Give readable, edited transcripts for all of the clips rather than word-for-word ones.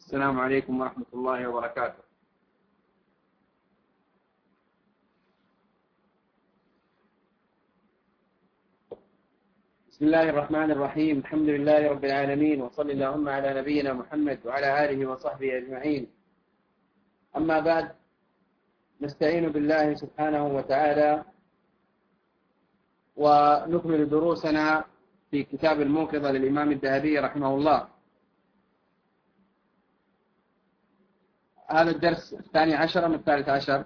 السلام عليكم ورحمة الله وبركاته. بسم الله الرحمن الرحيم. الحمد لله رب العالمين، وصلى اللهم على نبينا محمد وعلى آله وصحبه أجمعين. أما بعد، نستعين بالله سبحانه وتعالى ونكمل دروسنا في كتاب الموقظة للإمام الذهبي رحمه الله. هذا الدرس 12 من 13.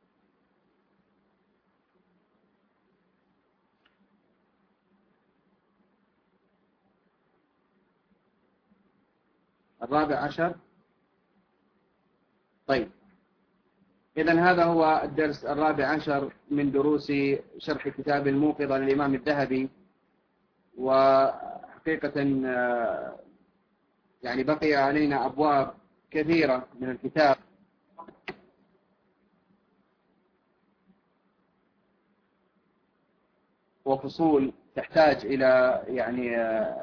الرابع عشر. طيب، إذن هذا هو الدرس الرابع عشر من دروس شرح كتاب الموقظة للإمام الذهبي. وحقيقة يعني بقي علينا أبواب كثيرة من الكتاب، وفصول تحتاج إلى يعني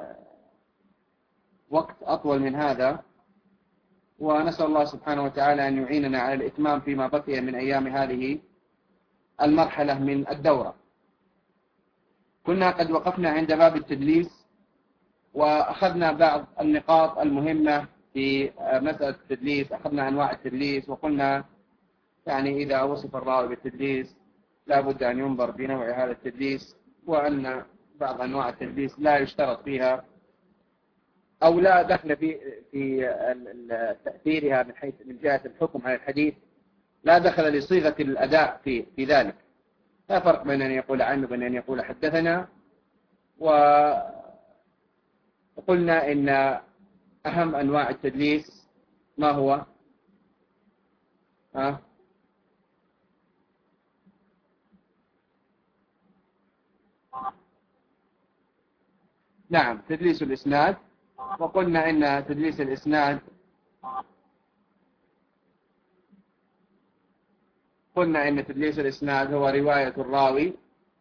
وقت أطول من هذا، ونسأل الله سبحانه وتعالى أن يعيننا على الإتمام فيما بقي من أيام هذه المرحلة من الدورة. كنا قد وقفنا عند باب التدليس، وأخذنا بعض النقاط المهمة في مسألة التدليس. أخذنا أنواع التدليس، وقلنا يعني إذا وصف الراوي بالتدليس لا بد أن ينظر في نوع هذا التدليس، وأن بعض أنواع التدليس لا يشترط فيها أو لا دخل في تأثيرها من جهة الحكم على الحديث، لا دخل لصيغة الأداء في ذلك. لا فرق بين أن يقول عنه وبين أن يقول حدثنا. وقلنا إن أهم أنواع التدليس ما هو؟ نعم، تدليس الإسناد. وقلنا إن تدليس الإسناد هو رواية الراوي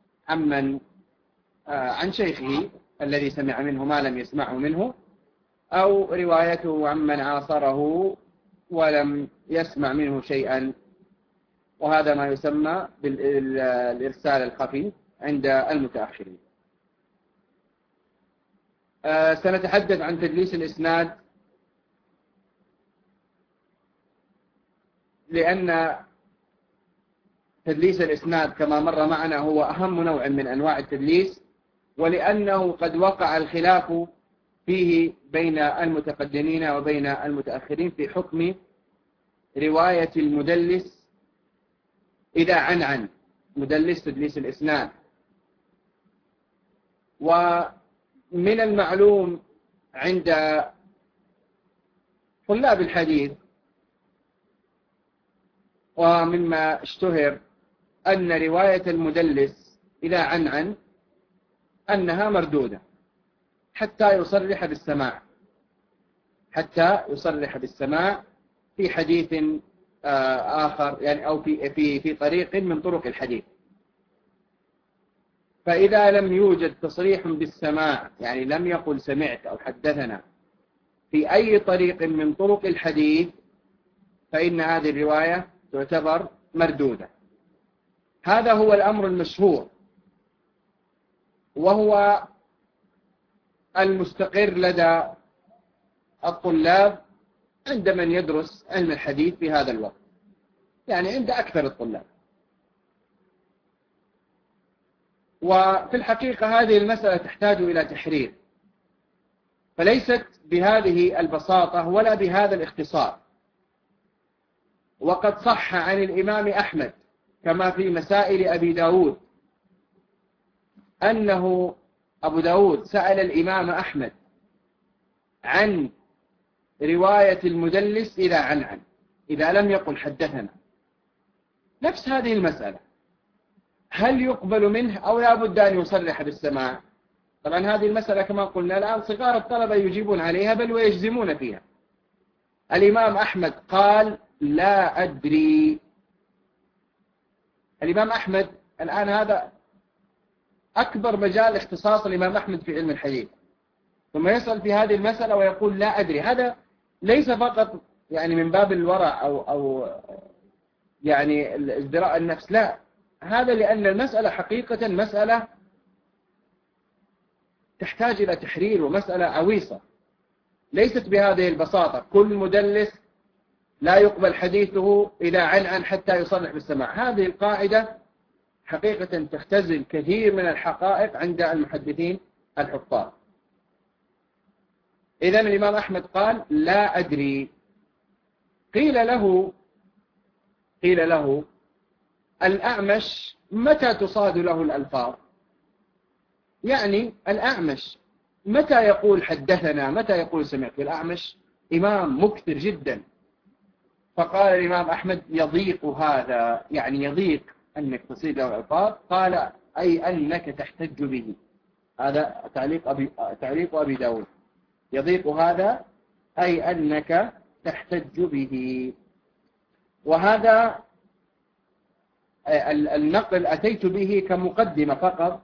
عن شيخه الذي سمع منه ما لم يسمعه منه، أو روايته عمن عاصره ولم يسمع منه شيئا، وهذا ما يسمى بالإرسال الخفي عند المتأخرين. سنتحدث عن تدليس الإسناد، لأن تدليس الإسناد كما مر معنا هو أهم نوع من أنواع التدليس، ولأنه قد وقع الخلاف فيه بين المتقدمين وبين المتأخرين في حكم رواية المدلس إذا عن مدلس تدليس الإسناد. ومن المعلوم عند طلاب الحديث ومما اشتهر أن رواية المدلس إذا عن أنها مردودة حتى يصرح بالسماع في حديث آخر، يعني أو في طريق من طرق الحديث. فإذا لم يوجد تصريح بالسماع، يعني لم يقل سمعت أو حدثنا في أي طريق من طرق الحديث، فإن هذه الرواية تعتبر مردودة. هذا هو الأمر المشهور، وهو المستقر لدى الطلاب عند من يدرس علم الحديث في هذا الوقت، يعني عند أكثر الطلاب. وفي الحقيقة هذه المسألة تحتاج إلى تحرير، فليست بهذه البساطة ولا بهذا الاختصار. وقد صح عن الإمام أحمد كما في مسائل أبي داود أنه أبو داود سأل الإمام أحمد عن رواية المدلس إذا لم يقل حدثنا، نفس هذه المسألة، هل يقبل منه أو لا بد أن يصرح بالسماع؟ طبعا هذه المسألة كما قلنا الآن صغار الطلبة يجيبون عليها بل ويجزمون فيها. الإمام أحمد قال لا أدري. الإمام أحمد الآن هذا أكبر مجال اختصاص الإمام أحمد في علم الحديث، ثم يسأل في هذه المسألة ويقول لا أدري. هذا ليس فقط يعني من باب الورع أو يعني ازدراء النفس، لا، هذا لأن المسألة حقيقة مسألة تحتاج إلى تحرير، ومسألة عويصة ليست بهذه البساطة. كل مدلس لا يقبل حديثه إذا عن حتى يصرح بالسماع. هذه القاعدة حقيقة تختزل كثير من الحقائق عند المحدثين الحفاظ. إذن الإمام أحمد قال لا أدري. قيل له الأعمش متى تصاد له الألفاظ؟ يعني الأعمش متى يقول حدثنا، متى يقول سمعت؟ الأعمش إمام مكثر جدا. فقال الإمام أحمد يضيق هذا، يعني يضيق أنك تصيد له الألفاظ. قال أي أنك تحتج به. هذا تعليق أبي داود. يضيق هذا أي أنك تحتج به. وهذا النقل أتيت به كمقدمة فقط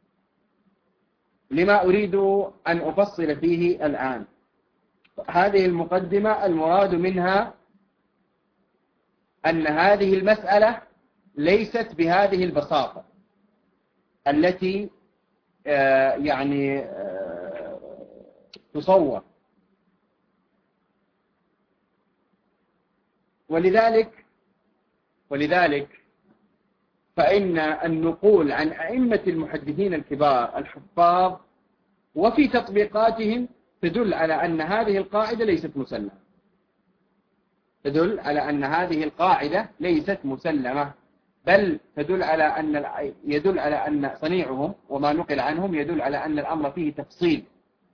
لما أريد أن أفصل فيه الآن. هذه المقدمة المراد منها أن هذه المسألة ليست بهذه البساطة التي يعني تصور. ولذلك فإن النقول عن أئمة المحدثين الكبار الحفاظ وفي تطبيقاتهم تدل على أن هذه القاعدة ليست مسلمة. تدل على أن هذه القاعدة ليست مسلمة، بل يدل على أن صنيعهم وما نقل عنهم يدل على أن الأمر فيه تفصيل،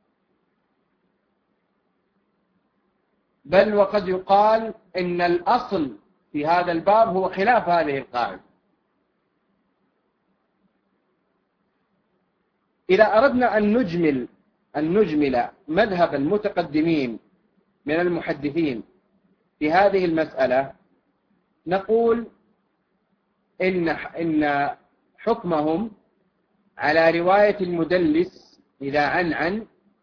بل وقد يقال إن الأصل في هذا الباب هو خلاف هذه القاعدة. إذا أردنا أن نجمل مذهب المتقدمين من المحدثين في هذه المسألة، نقول إن حكمهم على رواية المدلس إذا عن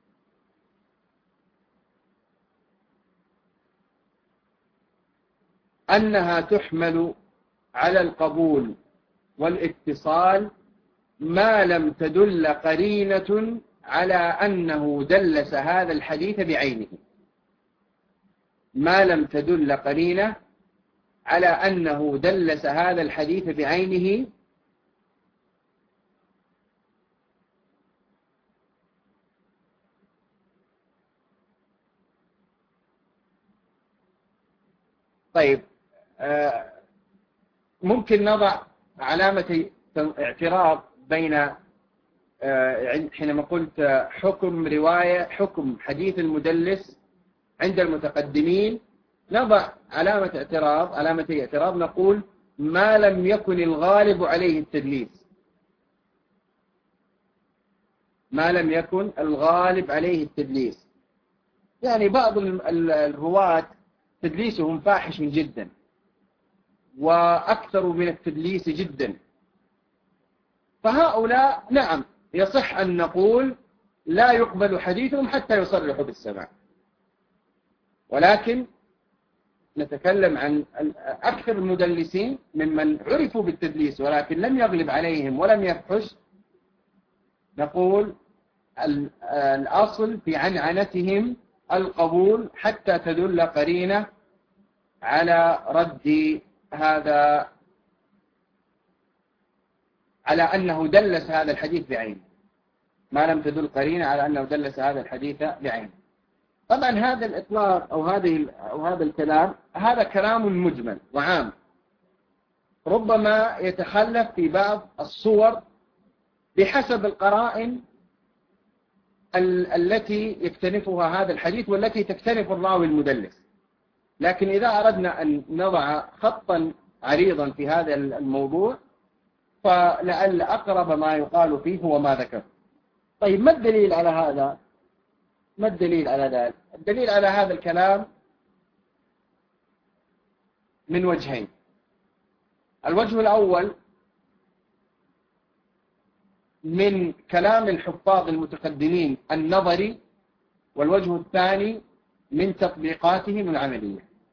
أنها تحمل على القبول والاتصال ما لم تدل قرينة على أنه دلس هذا الحديث بعينه. ما لم تدل قرينة على أنه دلس هذا الحديث بعينه طيب، ممكن نضع علامة اعتراض بين حينما قلت حكم حديث المدلس عند المتقدمين، نضع علامة اعتراض نقول ما لم يكن الغالب عليه التدليس. ما لم يكن الغالب عليه التدليس، يعني بعض الرواة تدليسهم فاحش جدا وأكثر من التدليس جدا، فهؤلاء نعم يصح أن نقول لا يقبل حديثهم حتى يصرحوا بالسماع. ولكن نتكلم عن أكثر المدلسين ممن عرفوا بالتدليس ولكن لم يغلب عليهم ولم يفحش، نقول الأصل في عنعنتهم القبول حتى تدل قرينة على رد هذا، على أنه دلس هذا الحديث بعينه. ما لم تدل قرينة على أنه دلس هذا الحديث بعينه. طبعا هذا الإطلاق أو هذا الكلام هذا كلام مجمل وعام، ربما يتخلف في بعض الصور بحسب القرائن التي يكتنفها هذا الحديث والتي تكتنف الراوي المدلس. لكن إذا أردنا أن نضع خطا عريضا في هذا الموضوع فلعل أقرب ما يقال فيه هو ما ذكر. طيب، ما الدليل على هذا؟ ما الدليل على ذلك؟ الدليل على هذا الكلام من وجهين. الوجه الأول من كلام الحفاظ المتقدمين النظري، والوجه الثاني من تطبيقاتهم العملية.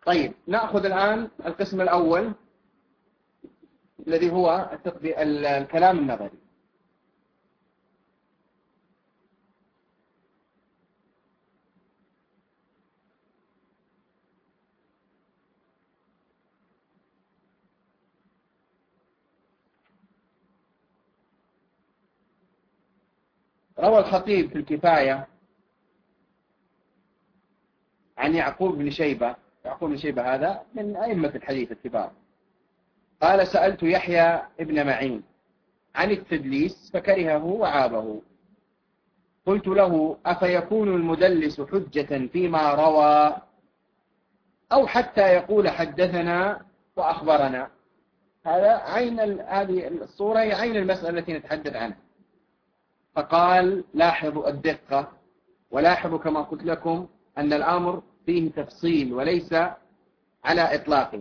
طيب نأخذ الآن القسم الأول الذي هو الكلام النظري. روى الخطيب في الكفاية عن يعقوب بن شيبة. يعقوب بن شيبة هذا من أئمة الحديث الكبار. قال: سألت يحيى ابن معين عن التدليس فكرهه وعابه. قلت له: أفيكون المدلس حجة فيما روى أو حتى يقول حدثنا وأخبرنا؟ هذه الصورة هي عين المسألة التي نتحدث عنها. فقال: لاحظوا الدقة، ولاحظوا كما قلت لكم أن الأمر فيه تفصيل وليس على إطلاقه.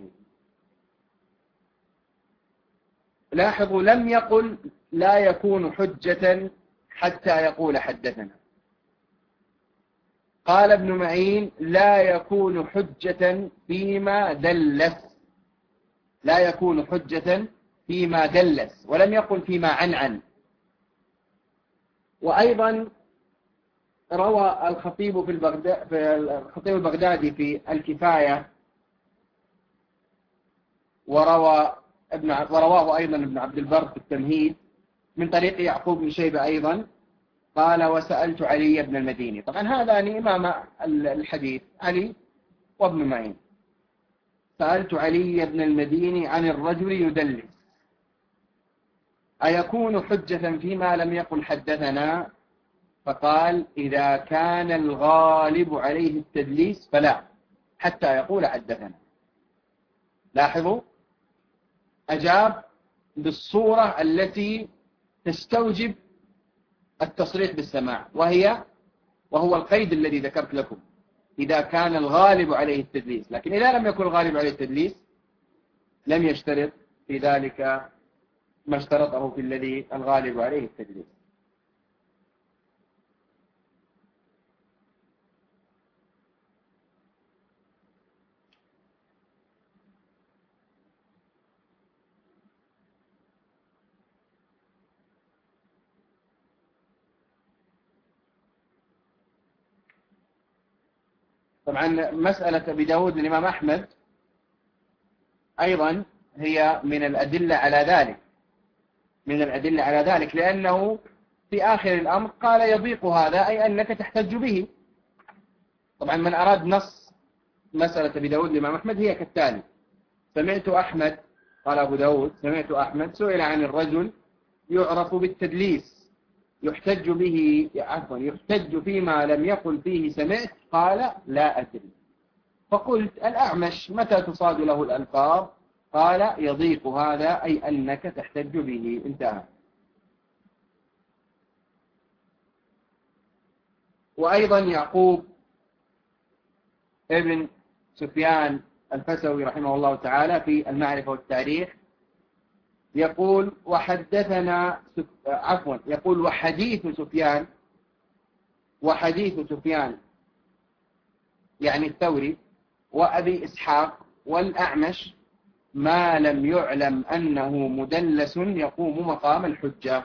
لاحظوا لم يقل لا يكون حجة حتى يقول حدثنا. قال ابن معين: لا يكون حجة فيما دلس. لا يكون حجة فيما دلس، ولم يقل فيما عنعن. وأيضا روى الخطيب الخطيب البغدادي في الكفاية، ورواه أيضا ابن عبد البر في التمهيد من طريق يعقوب بن شيبة أيضا. قال: وسألت علي بن المديني. طبعا هذان إمام الحديث علي وابن معين. سألت علي بن المديني عن الرجل يدلس أيكون حجة فيما لم يقل حدثنا؟ فقال: إذا كان الغالب عليه التدليس فلا، حتى يقول حدثنا. لاحظوا، أجاب بالصورة التي تستوجب التصريح بالسماع، وهو القيد الذي ذكرت لكم: إذا كان الغالب عليه التدليس. لكن إذا لم يكن الغالب عليه التدليس لم يشترط في ذلك ما اشترطه في الذي الغالب عليه التدليس. طبعا مسألة أبي داود للإمام أحمد أيضا هي من الأدلة على ذلك، لأنه في آخر الأمر قال: يضيق هذا، أي أنك تحتج به. طبعا من أراد نص مسألة أبي داود للإمام أحمد هي كالتالي: سمعت أحمد، قال أبو داود: سمعت أحمد سئل عن الرجل يعرف بالتدليس يحتج به، يحتج فيما لم يقل فيه سمعت. قال: لا أدري. فقلت: الأعمش متى تصاد له الألفاظ؟ قال: يضيق هذا، أي أنك تحتج به. انتهى. وأيضا يعقوب ابن سفيان الفسوي رحمه الله تعالى في المعرفة والتاريخ يقول: يقول: وحديث سفيان يعني الثوري وأبي إسحاق والأعمش ما لم يعلم أنه مدلس يقوم مقام الحجة.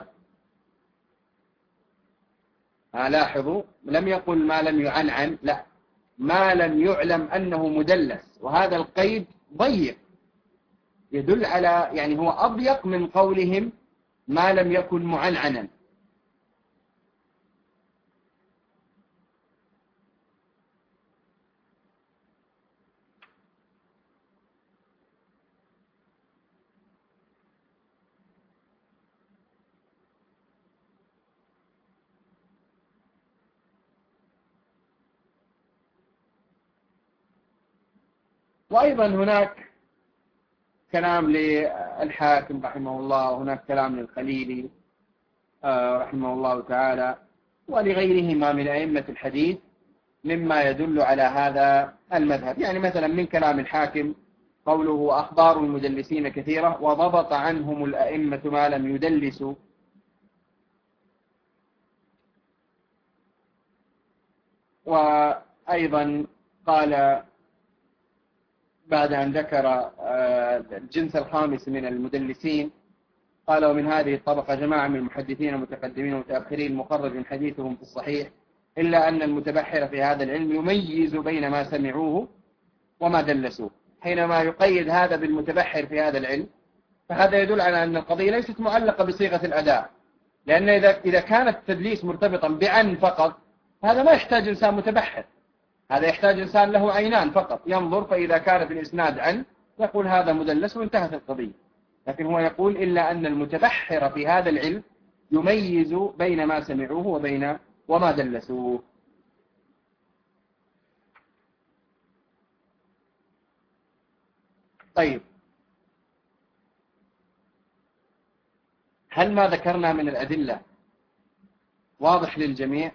لاحظوا، لم يقل ما لم يعنعن، لا، ما لم يعلم أنه مدلس. وهذا القيد ضيق، يدل على، يعني هو أضيق من قولهم ما لم يكن معنعنا. وأيضا هناك كلام للحاكم رحمه الله، وهناك كلام للخليلي رحمه الله تعالى، ولغيرهما من أئمة الحديث مما يدل على هذا المذهب. يعني مثلا من كلام الحاكم قوله: أخبار المدلسين كثيرة وضبط عنهم الأئمة ما لم يدلسوا. وأيضا قال بعد أن ذكر الجنس الخامس من المدلسين قال: ومن هذه الطبقة جماعة من المحدثين المتقدمين والمتأخرين مخرج حديثهم في الصحيح، إلا أن المتبحر في هذا العلم يميز بين ما سمعوه وما دلسوه. حينما يقيد هذا بالمتبحر في هذا العلم فهذا يدل على أن القضية ليست معلقة بصيغة الأداء، لأن إذا كان التدليس مرتبطا بعن فقط هذا ما يحتاج إنسان متبحر، هذا يحتاج إنسان له عينان فقط ينظر، فإذا كان في الإسناد عن يقول هذا مدلس وانتهت القضية. لكن هو يقول: إلا أن المتبحر في هذا العلم يميز بين ما سمعوه وبين وما دلسوه. طيب، هل ما ذكرنا من الأدلة واضح للجميع؟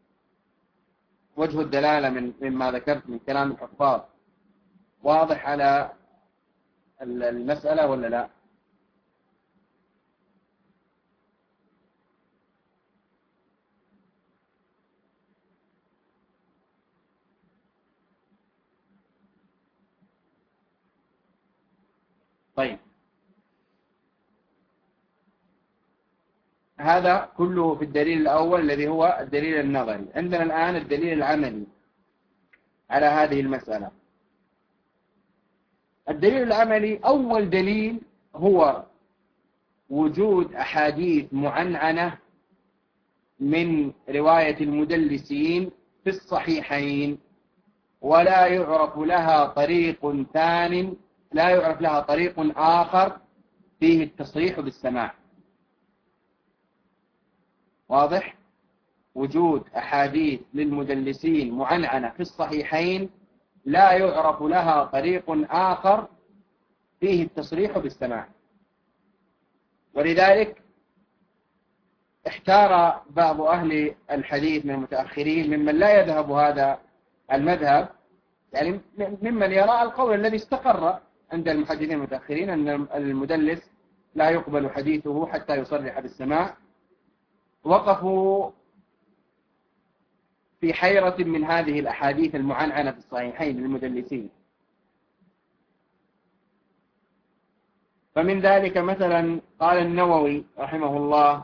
وجه الدلالة مما ذكرت من كلام الحفاظ واضح على المسألة ولا لا؟ طيب، هذا كله في الدليل الأول الذي هو الدليل النظري. عندنا الآن الدليل العملي على هذه المسألة. الدليل العملي، أول دليل هو وجود أحاديث معنعنة من رواية المدلسين في الصحيحين، ولا يعرف لها طريق ثاني، لا يعرف لها طريق آخر فيه التصريح بالسماع. واضح؟ وجود أحاديث للمدلسين معنعنة في الصحيحين لا يعرف لها طريق آخر فيه التصريح بالسماع. ولذلك احتار بعض أهل الحديث من المتأخرين ممن لا يذهب هذا المذهب، يعني ممن يرى القول الذي استقر عند المحدثين المتأخرين أن المدلس لا يقبل حديثه حتى يصرح بالسماع، وقفوا في حيرة من هذه الأحاديث المعنعنة في الصحيحين للمدلسين. فمن ذلك مثلا قال النووي رحمه الله: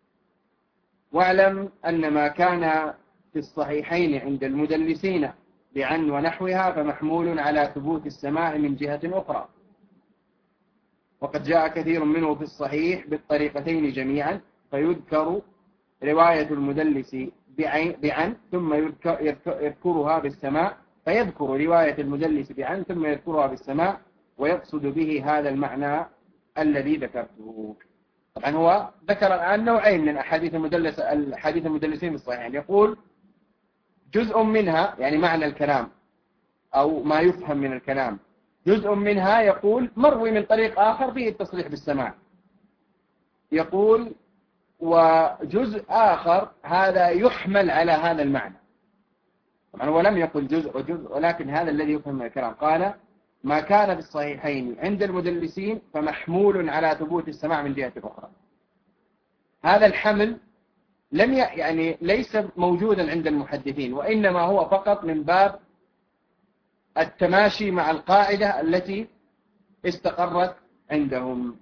واعلم أن ما كان في الصحيحين عند المدلسين بعن ونحوها فمحمول على ثبوت السماع من جهة أخرى، وقد جاء كثير منه في الصحيح بالطريقتين جميعا، فيذكر رواية المدلس بعن ثم يذكرها بالسماع، فيذكر رواية المدلس بعن ثم يذكرها بالسماع، ويقصد به هذا المعنى الذي ذكرته. طبعا هو ذكر الآن نوعين من أحاديث المدلسين الصحيحين، يقول جزء منها يعني معنى الكلام أو ما يفهم من الكلام، جزء منها يقول مروي من طريق آخر فيه التصريح بالسماع، يقول وجزء آخر هذا يحمل على هذا المعنى. طبعا هو لم يقل جزء وجزء، ولكن هذا الذي يفهم من الكلام. قال ما كان في الصحيحين عند المدلسين فمحمول على ثبوت السماع من جهة أخرى. هذا الحمل يعني ليس موجودا عند المحدثين، وإنما هو فقط من باب التماشي مع القاعدة التي استقرت عندهم.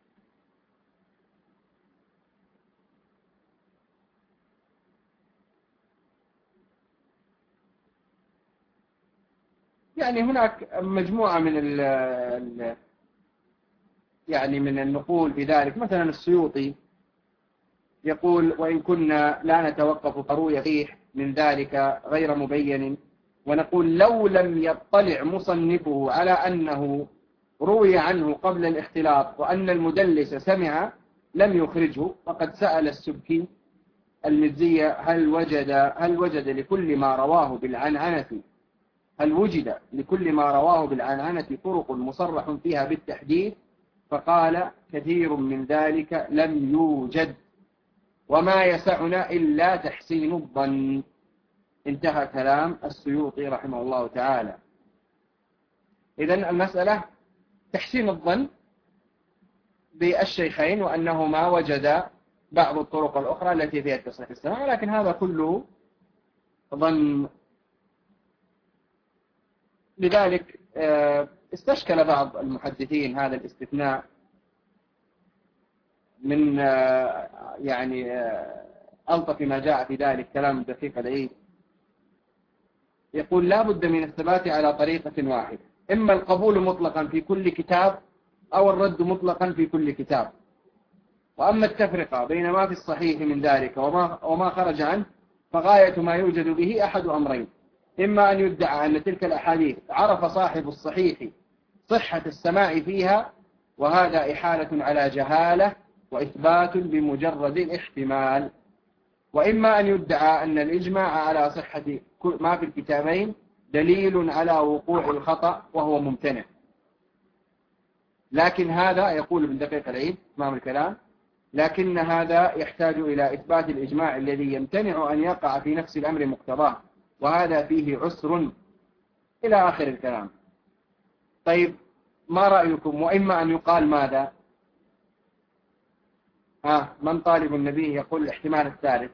يعني هناك مجموعة من النقول في ذلك. مثلا السيوطي يقول وإن كنا لا نتوقف فروي فيه من ذلك غير مبين، ونقول لو لم يطلع مصنفه على أنه روي عنه قبل الاختلاط وأن المدلس سمع لم يخرجه. فقد سأل السبكي المزية هل وجد لكل ما رواه بالعنعنة طرق مصرح فيها بالتحديث؟ فقال كثير من ذلك لم يوجد، وما يسعنا إلا تحسين الظن. انتهى كلام السيوطي رحمه الله تعالى. إذن المسألة تحسين الظن بالشيخين وأنهما وجد بعض الطرق الأخرى التي فيها التصريح بالسماع، ولكن هذا كله ظن. لذلك استشكل بعض المحدثين هذا الاستثناء من يعني ألطف ما جاء في ذلك كلام دقيق العيد. يقول لا بد من الثبات على طريقة واحدة، إما القبول مطلقا في كل كتاب أو الرد مطلقا في كل كتاب. وأما التفرقة بين ما في الصحيح من ذلك وما خرج عنه فغاية ما يوجد به أحد أمرين: إما أن يدعى أن تلك الأحاديث عرف صاحب الصحيح صحة السماع فيها، وهذا إحالة على جهالة وإثبات بمجرد الاحتمال، وإما أن يدعى أن الإجماع على صحة ما في الكتابين دليل على وقوع الخطأ وهو ممتنع. لكن هذا، يقول ابن دقيق العيد تمام الكلام، لكن هذا يحتاج إلى إثبات الإجماع الذي يمتنع أن يقع في نفس الأمر مقتضاه، وهذا فيه عسر إلى آخر الكلام. طيب ما رأيكم؟ وإما أن يقال ماذا؟ من طالب النبي؟ يقول الاحتمال الثالث.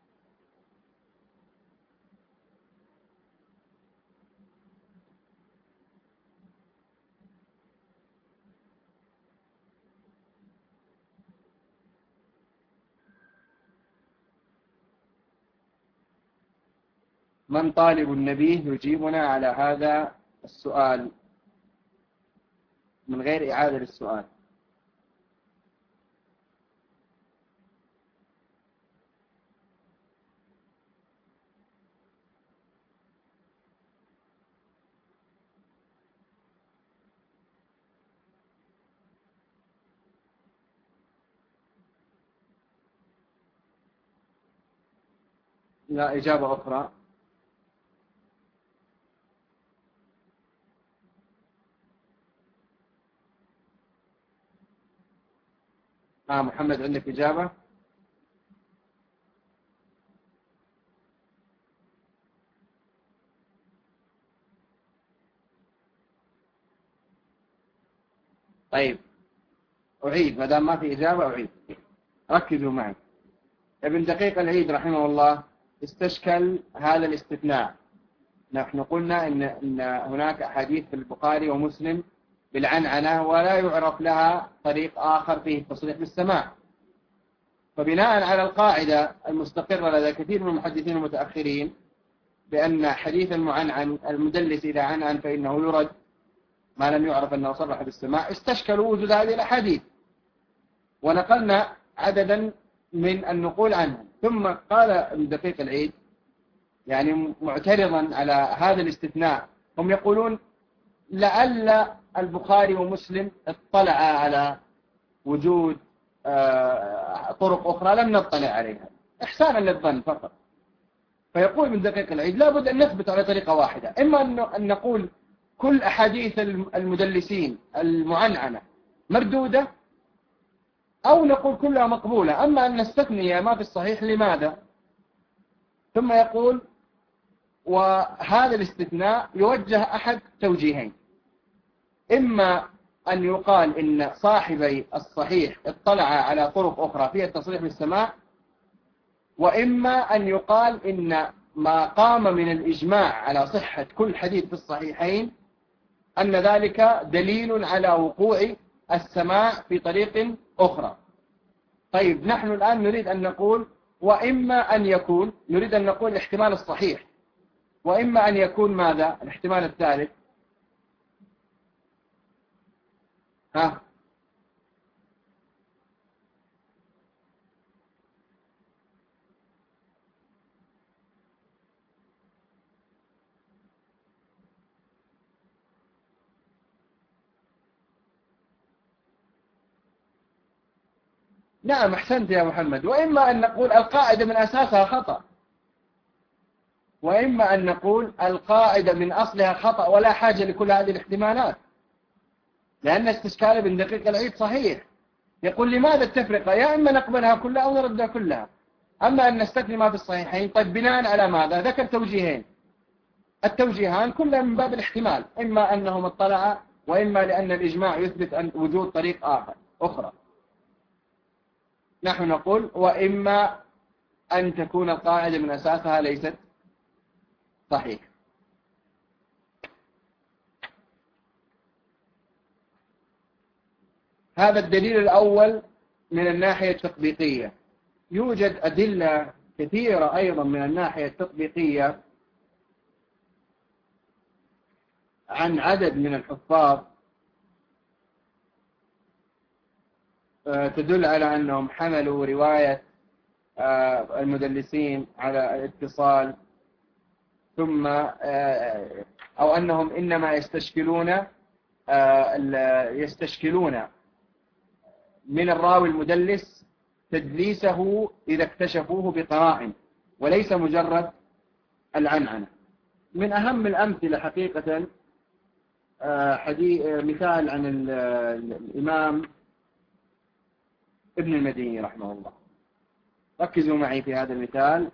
من طالب النبي يجيبنا على هذا السؤال من غير إعادة للسؤال. لا إجابة أخرى. محمد عندك إجابة؟ طيب أعيد، ما دام ما في إجابة أعيد. ركزوا معي. ابن دقيق العيد رحمه الله استشكل هذا الاستثناء. نحن قلنا إن هناك أحاديث في البخاري ومسلم بالعنعنة ولا يعرف لها طريق آخر فيه التصريح بالسماع، فبناء على القاعدة المستقرة لدى كثير من المحدثين المتأخرين بأن حديث المعنعن المدلس إذا عنعن فإنه يرد ما لم يعرف أنه صرح بالسماع، استشكلوا وجود هذه الأحاديث ونقلنا عددا من النقول عنهم. ثم قال ابن دقيق العيد يعني معترضا على هذا الاستثناء، هم يقولون لعل البخاري ومسلم اطلع على وجود طرق أخرى لم نطلع عليها إحسانا للظن فقط. فيقول ابن دقيق العيد لابد أن نثبت على طريقة واحدة: إما أن نقول كل أحاديث المدلسين المعنعنة مردودة، أو نقول كلها مقبولة. أما أن نستثني ما في الصحيح لماذا؟ ثم يقول وهذا الاستثناء يوجه أحد توجيهين: إما أن يقال إن صاحبي الصحيح اطلع على طرق أخرى فيها التصريح بالسماع، وإما أن يقال إن ما قام من الإجماع على صحة كل حديث في الصحيحين أن ذلك دليل على وقوع السماع في طريق أخرى. طيب نحن الآن نريد أن نقول وإما أن يكون، نريد أن نقول الاحتمال الصحيح، وإما أن يكون ماذا؟ الاحتمال الثالث. نعم أحسنت يا محمد. وإما أن نقول القاعدة من أساسها خطأ، وإما أن نقول القاعدة من أصلها خطأ ولا حاجة لكل هذه الاحتمالات، لأن استشكال ابن دقيق العيد صحيح. يقول لماذا التفرقة؟ يا إما نقبلها كلها أو نردها كلها. أما أن نستثني ما في الصحيحين، طيب بناء على ماذا؟ ذكر توجيهين، التوجيهان كلها من باب الاحتمال، إما أنهم اطلعا وإما لأن الإجماع يثبت أن وجود طريق أخرى. نحن نقول وإما أن تكون القاعدة من أساسها ليست صحيح. هذا الدليل الأول من الناحية التطبيقية. يوجد أدلة كثيرة أيضا من الناحية التطبيقية عن عدد من الحفاظ تدل على أنهم حملوا رواية المدلسين على الاتصال، ثم أو أنهم إنما يستشكلون من الراوي المدلس تدليسه إذا اكتشفوه بقرائن، وليس مجرد العنعنة. من أهم الأمثلة حقيقة مثال عن الإمام ابن المديني رحمه الله. ركزوا معي في هذا المثال.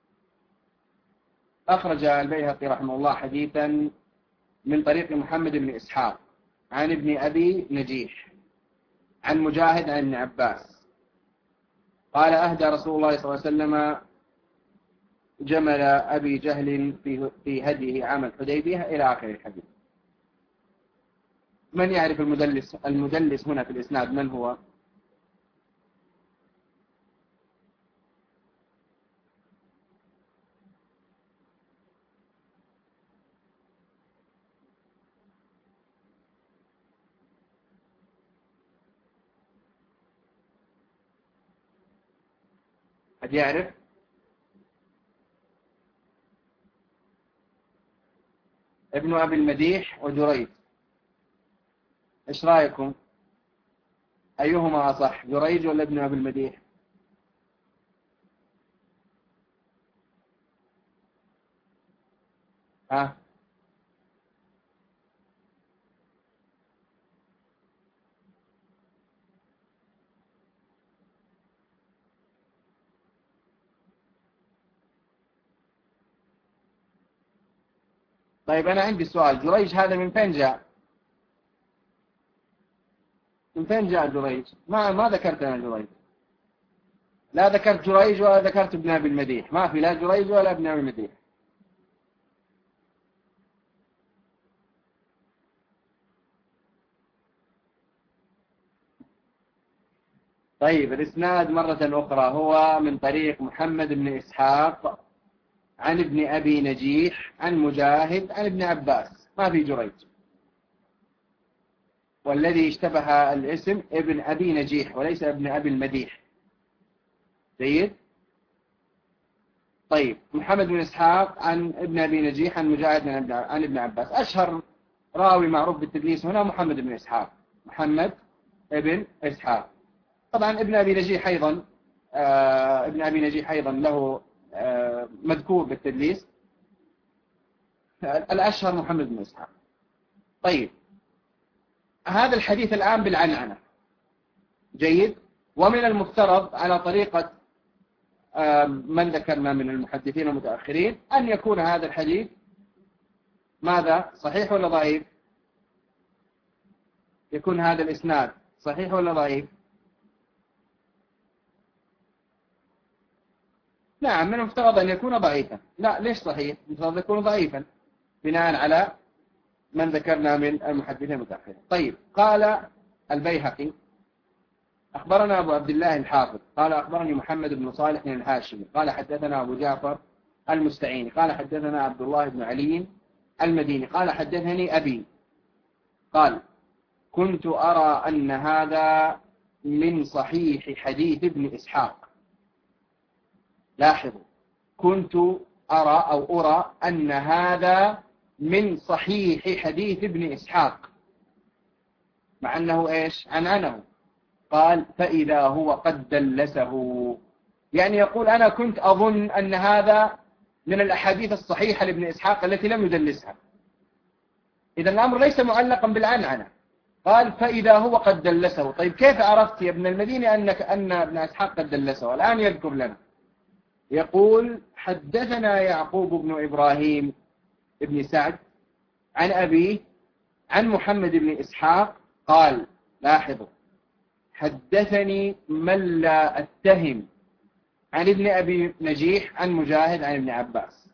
أخرج البيهقي رحمه الله حديثا من طريق محمد بن إسحاق عن ابن أبي نجيح عن مجاهد عن ابن عباس قال: أهدى رسول الله صلى الله عليه وسلم جمل أبي جهل في هديه عام الحديبية إلى آخر الحديث. من يعرف المدلس هنا في الإسناد من هو؟ قد يعرف؟ ابن أبي المديح وجريج. إيش رأيكم؟ أيهما أصح، جريج ولا ابن أبي المديح؟ ها؟ طيب أنا عندي سؤال، جريج هذا من فين جاء؟ من فين جاء جريج؟ ما ذكرت أنا جريج، لا ذكرت جريج ولا ذكرت ابن أبي المديح، ما في لا جريج ولا ابن أبي المديح. طيب الإسناد مرة أخرى هو من طريق محمد بن إسحاق عن ابن أبي نجيح عن مجاهد عن ابن عباس، ما في جريج. والذي اشتبه الاسم ابن أبي نجيح وليس ابن أبي المديح. جيد. طيب محمد بن إسحاق عن ابن أبي نجيح عن مجاهد عن ابن عباس. أشهر راوي معروف بالتدليس هنا محمد بن إسحاق، محمد ابن إسحاق. طبعا ابن أبي نجيح أيضا له مذكور بالتدليس. الأشهر محمد بن إسحاق. طيب هذا الحديث الآن بالعنعنة. جيد. ومن المفترض على طريقة من ذكرنا من المحدثين المتأخرين أن يكون هذا الحديث ماذا؟ صحيح ولا ضعيف؟ يكون هذا الإسناد صحيح ولا ضعيف؟ نعم، من المفترض أن يكون ضعيفا. لا، ليش صحيح؟ المفترض أن يكون ضعيفا بناء على من ذكرنا من المحدثين المتأخرين. طيب قال البيهقي: أخبرنا أبو عبد الله الحافظ قال أخبرني محمد بن صالح الهاشمي قال حدثنا أبو جعفر المستعيني قال حدثنا عبد الله بن علي المديني قال حدثني أبي قال: كنت أرى أن هذا من صحيح حديث ابن إسحاق. لاحظوا، كنت أرى أن هذا من صحيح حديث ابن إسحاق، مع أنه إيش؟ عنعنه. قال: فإذا هو قد دلسه، يعني يقول أنا كنت أظن أن هذا من الأحاديث الصحيحة لابن إسحاق التي لم يدلسها. إذا الأمر ليس معلقا بالعنعنة. قال: فإذا هو قد دلسه. طيب كيف عرفت يا ابن المديني أن ابن إسحاق قد دلسه؟ الآن يذكر لنا، يقول: حدثنا يعقوب بن إبراهيم ابن سعد عن أبيه عن محمد بن إسحاق قال. لاحظوا، حدثني من لا أتهم عن ابن أبي نجيح عن مجاهد عن ابن عباس.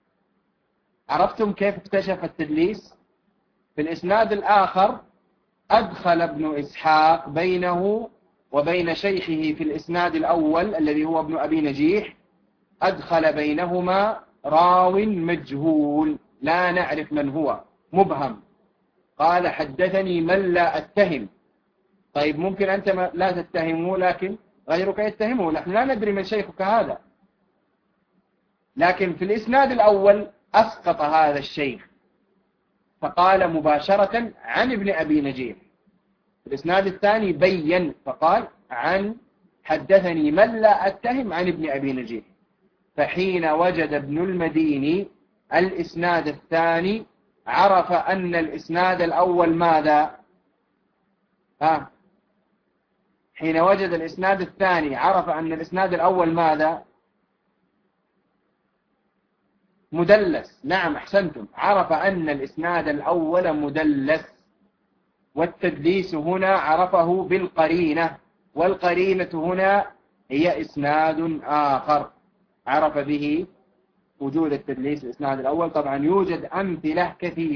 عرفتم كيف اكتشف التدليس؟ في الإسناد الآخر أدخل ابن إسحاق بينه وبين شيخه في الإسناد الأول الذي هو ابن أبي نجيح، أدخل بينهما راو مجهول لا نعرف من هو، مبهم. قال حدثني من لا أتهم. طيب ممكن أنت لا تتهمه لكن غيرك يتهمه، نحن لا ندري من شيخك هذا. لكن في الإسناد الأول أسقط هذا الشيخ فقال مباشرة عن ابن أبي نجيح. في الإسناد الثاني بين فقال عن حدثني من لا أتهم عن ابن أبي نجيح. فحين وجد ابن المديني الإسناد الثاني عرف أن الإسناد الأول ماذا؟ حين وجد الإسناد الثاني عرف أن الإسناد الأول ماذا؟ مدلس. نعم أحسنتم، عرف أن الإسناد الأول مدلس، والتدليس هنا عرفه بالقرينة، والقرينة هنا هي إسناد آخر عرف به وجود التدليس الإسناد الأول. طبعا يوجد أمثلة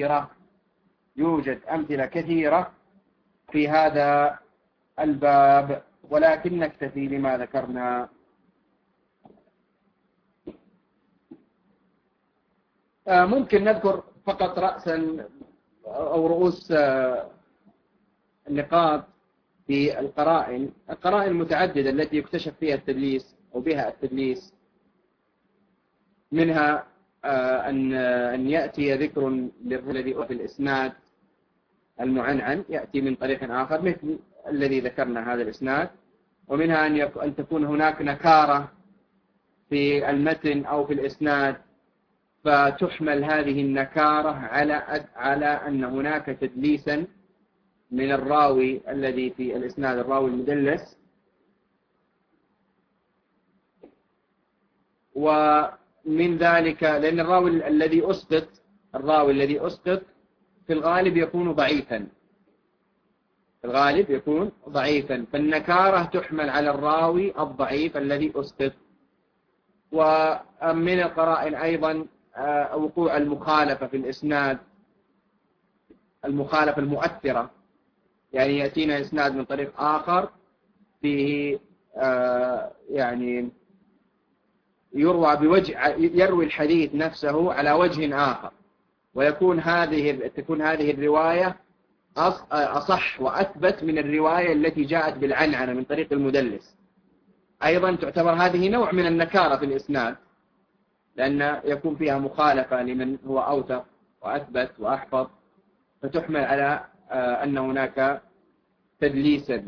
كثيرة في هذا الباب، ولكن نكتفي بما ذكرنا. ممكن نذكر فقط رأسا أو رؤوس النقاط في القرائن المتعددة التي يكتشف فيها التدليس أو بها التدليس. منها أن يأتي ذكر الذي في الإسناد المعنعن يأتي من طريق آخر مثل الذي ذكرنا هذا الإسناد. ومنها أن تكون هناك نكارة في المتن أو في الإسناد، فتحمل هذه النكارة على أن هناك تدليسا من الراوي الذي في الإسناد، الراوي المدلس. ومن ذلك لأن الراوي الذي أسقط في الغالب يكون ضعيفا، فالنكارة تحمل على الراوي الضعيف الذي أسقط. ومن القرائن أيضا وقوع المخالفة في الإسناد، المخالفة المؤثرة، يعني يأتينا إسناد من طريق آخر فيه يعني يروي الحديث نفسه على وجه آخر، ويكون تكون هذه الرواية أصح وأثبت من الرواية التي جاءت بالعنعنة من طريق المدلس. أيضا تعتبر هذه نوع من النكارة في الإسناد، لأن يكون فيها مخالفة لمن هو أوثق وأثبت وأحفظ، فتحمل على أن هناك تدليسا.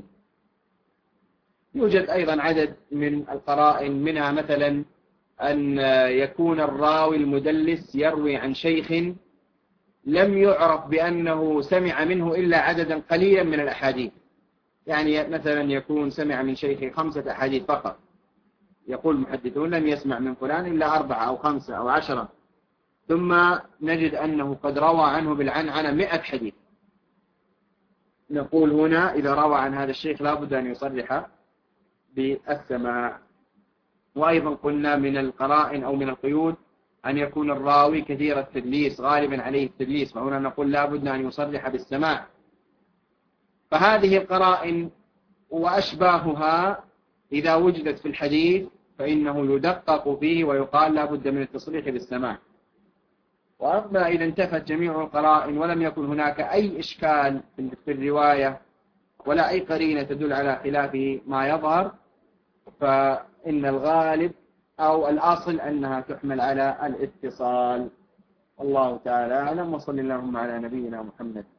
يوجد أيضا عدد من القرائن، منها مثلا أن يكون الراوي المدلس يروي عن شيخ لم يعرف بأنه سمع منه إلا عددا قليلا من الأحاديث. يعني مثلا يكون سمع من شيخ 5 أحاديث فقط، يقول المحدثون لم يسمع من فلان إلا 4 أو 5 أو 10، ثم نجد أنه قد روى عنه بالعنعنة 100 حديث. نقول هنا إذا روى عن هذا الشيخ لابد أن يصرح بالسماع. وأيضا قلنا من القرائن أو من القيود أن يكون الراوي كثير التدليس، غالبا عليه التدليس، فهنا نقول لابد أن يصرح بالسماع. فهذه القرائن وأشباهها إذا وجدت في الحديث فإنه يدقق فيه ويقال لابد من التصريح بالسماع. وأما إذا انتفت جميع القرائن ولم يكن هناك أي إشكال في الرواية ولا أي قرينة تدل على خلاف ما يظهر، فإن الغالب أو الأصل أنها تحمل على الاتصال. الله تعالى أعلم، وصلى اللهم على نبينا محمد.